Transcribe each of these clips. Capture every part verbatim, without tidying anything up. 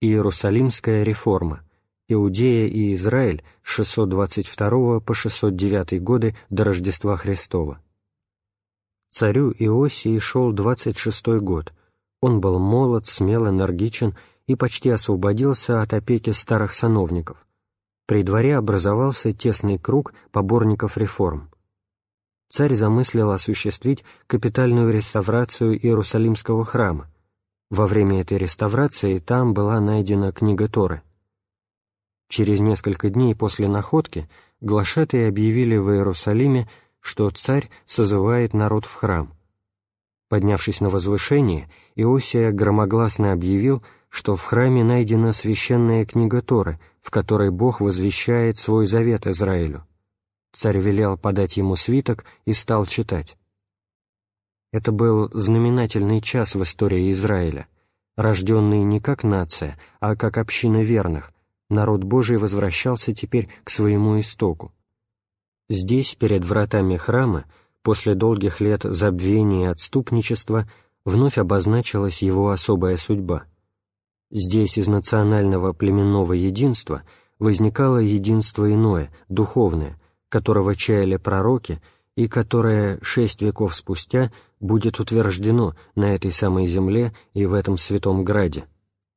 Иерусалимская реформа. Иудея и Израиль с шестьсот двадцать второго по шестьсот девятый годы до Рождества Христова. Царю Иосии шел двадцать шестой год. Он был молод, смел, энергичен и почти освободился от опеки старых сановников. При дворе образовался тесный круг поборников реформ. Царь замыслил осуществить капитальную реставрацию Иерусалимского храма. Во время этой реставрации там была найдена книга Торы. Через несколько дней после находки глашатаи объявили в Иерусалиме, что царь созывает народ в храм. Поднявшись на возвышение, Иосия громогласно объявил, что в храме найдена священная книга Торы, в которой Бог возвещает свой завет Израилю. Царь велел подать ему свиток и стал читать. Это был знаменательный час в истории Израиля. Рожденный не как нация, а как община верных, народ Божий возвращался теперь к своему истоку. Здесь, перед вратами храма, после долгих лет забвения и отступничества, вновь обозначилась его особая судьба. Здесь из национального племенного единства возникало единство иное, духовное, которого чаяли пророки и которое шесть веков спустя будет утверждено на этой самой земле и в этом святом граде.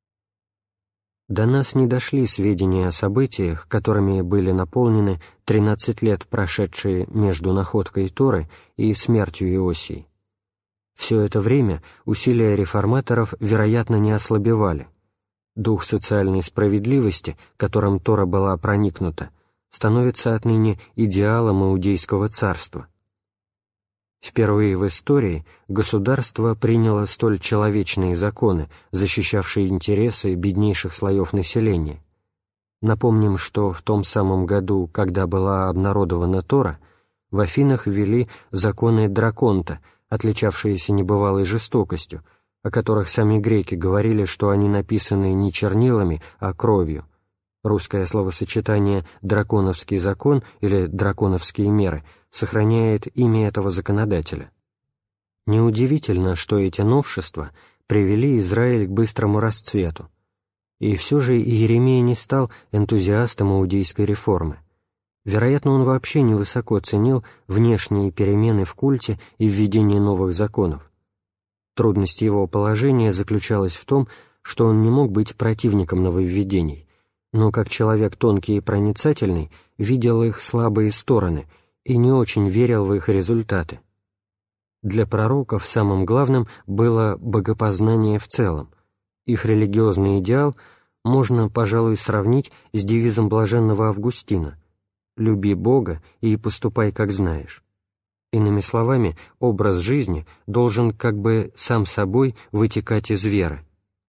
До нас не дошли сведения о событиях, которыми были наполнены тринадцать лет, прошедшие между находкой Торы и смертью Иосии. Все это время усилия реформаторов, вероятно, не ослабевали. Дух социальной справедливости, которым Тора была проникнута, становится отныне идеалом иудейского царства. Впервые в истории государство приняло столь человечные законы, защищавшие интересы беднейших слоев населения. Напомним, что в том самом году, когда была обнародована Тора, в Афинах ввели законы Драконта, отличавшиеся небывалой жестокостью, о которых сами греки говорили, что они написаны не чернилами, а кровью. Русское словосочетание «драконовский закон» или «драконовские меры» сохраняет имя этого законодателя. Неудивительно, что эти новшества привели Израиль к быстрому расцвету. И все же Иеремия не стал энтузиастом иудейской реформы. Вероятно, он вообще невысоко ценил внешние перемены в культе и введение новых законов. Трудность его положения заключалась в том, что он не мог быть противником нововведений, но как человек тонкий и проницательный видел их слабые стороны и не очень верил в их результаты. Для пророков самым главным было богопознание в целом. Их религиозный идеал можно, пожалуй, сравнить с девизом блаженного Августина «Люби Бога и поступай, как знаешь». Иными словами, образ жизни должен как бы сам собой вытекать из веры.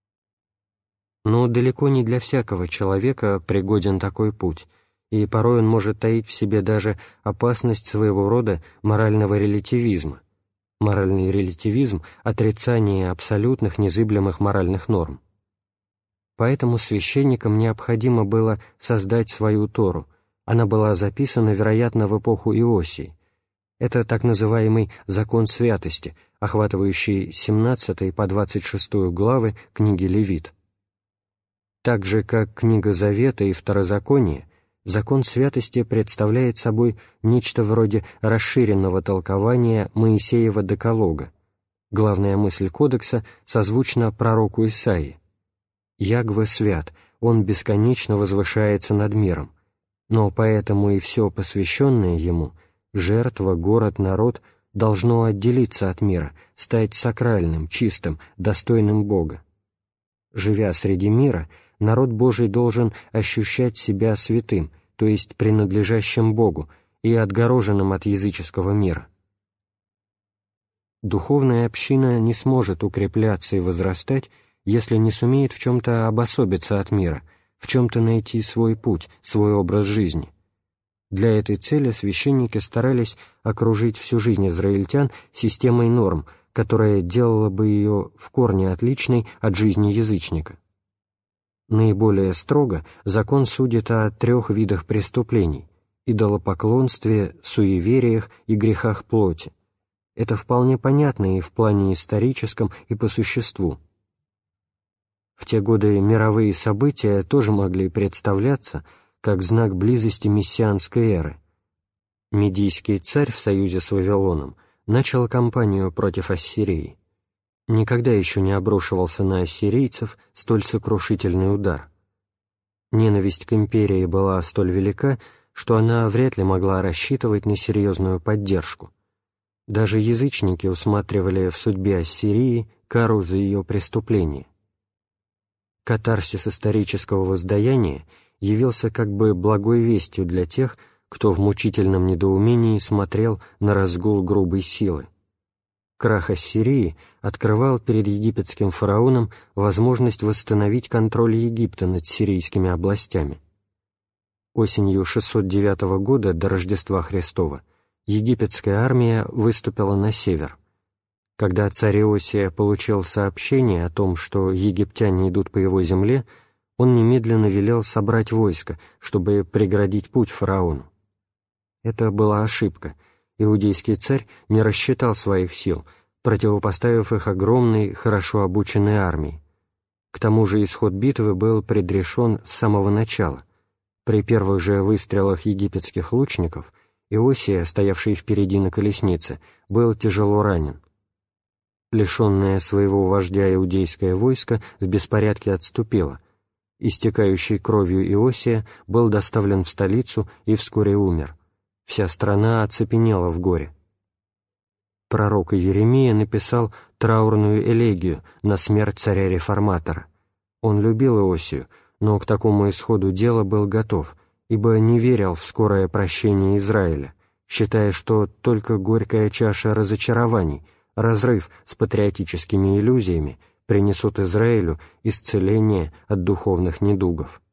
Но далеко не для всякого человека пригоден такой путь, и порой он может таить в себе даже опасность своего рода морального релятивизма. Моральный релятивизм — отрицание абсолютных незыблемых моральных норм. Поэтому священникам необходимо было создать свою Тору. Она была записана, вероятно, в эпоху Иосии. Это так называемый «закон святости», охватывающий с семнадцатой по двадцать шестую главы книги Левит. Так же, как книга Завета и Второзаконие, закон святости представляет собой нечто вроде расширенного толкования Моисеева Декалога. Главная мысль кодекса созвучна пророку Исаии. «Ягве свят, он бесконечно возвышается над миром, но поэтому и все посвященное ему, жертва, город, народ, должно отделиться от мира, стать сакральным, чистым, достойным Бога. Живя среди мира, народ Божий должен ощущать себя святым, то есть принадлежащим Богу, и отгороженным от языческого мира. Духовная община не сможет укрепляться и возрастать, если не сумеет в чем-то обособиться от мира, в чем-то найти свой путь, свой образ жизни. Для этой цели священники старались окружить всю жизнь израильтян системой норм, которая делала бы ее в корне отличной от жизни язычника. Наиболее строго закон судит о трех видах преступлений – идолопоклонстве, суевериях и грехах плоти. Это вполне понятно и в плане историческом, и по существу. В те годы мировые события тоже могли представляться как знак близости мессианской эры. Медийский царь в союзе с Вавилоном начал кампанию против Ассирии. Никогда еще не обрушивался на ассирийцев столь сокрушительный удар. Ненависть к империи была столь велика, что она вряд ли могла рассчитывать на серьезную поддержку. Даже язычники усматривали в судьбе Ассирии кару за ее преступление. Катарсис исторического воздаяния явился как бы благой вестью для тех, кто в мучительном недоумении смотрел на разгул грубой силы. Крах Ассирии открывал перед египетским фараоном возможность восстановить контроль Египта над сирийскими областями. Осенью шестьсот девятого года до Рождества Христова египетская армия выступила на север. Когда царь Иосия получил сообщение о том, что египтяне идут по его земле, он немедленно велел собрать войско, чтобы преградить путь фараону. Это была ошибка. Иудейский царь не рассчитал своих сил, противопоставив их огромной, хорошо обученной армии. К тому же исход битвы был предрешен с самого начала. При первых же выстрелах египетских лучников Иосия, стоявший впереди на колеснице, был тяжело ранен. Лишенное своего вождя иудейское войско в беспорядке отступило. Истекающий кровью Иосия был доставлен в столицу и вскоре умер. Вся страна оцепенела в горе. Пророк Иеремия написал траурную элегию на смерть царя-реформатора. Он любил Иосию, но к такому исходу дела был готов, ибо не верил в скорое прощение Израиля, считая, что только горькая чаша разочарований, разрыв с патриотическими иллюзиями принесут Израилю исцеление от духовных недугов.